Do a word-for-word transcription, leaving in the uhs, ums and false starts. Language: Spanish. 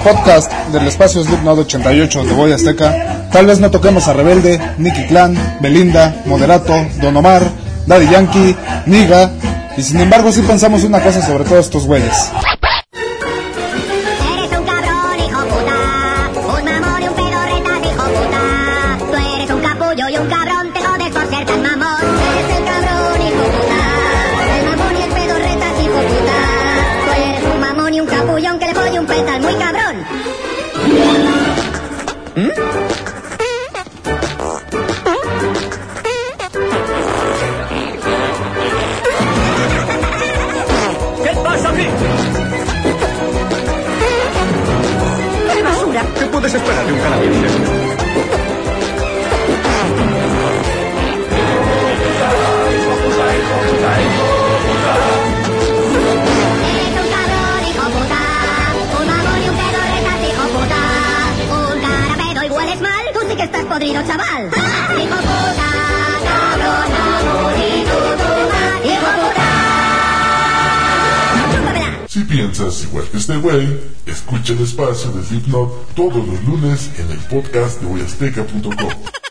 podcast del espacio Slipknot ochenta y ocho de Voy Azteca. Tal vez no toquemos a Rebelde, Nicky Clan, Belinda, Moderato, Don Omar, Daddy Yankee, Niga, y sin embargo sí pensamos una cosa sobre todos estos güeyes. Esperar de un canadiense. Estás podrido, chaval. ¡Ah! ¡Hijo puta! ¡Cabrón! ¡Aburrido! ¡Hijo puta! ¡Chúpamela! Si piensas igual que este güey, escucha el espacio de Slipknot todos los lunes en el podcast de voy azteca punto com.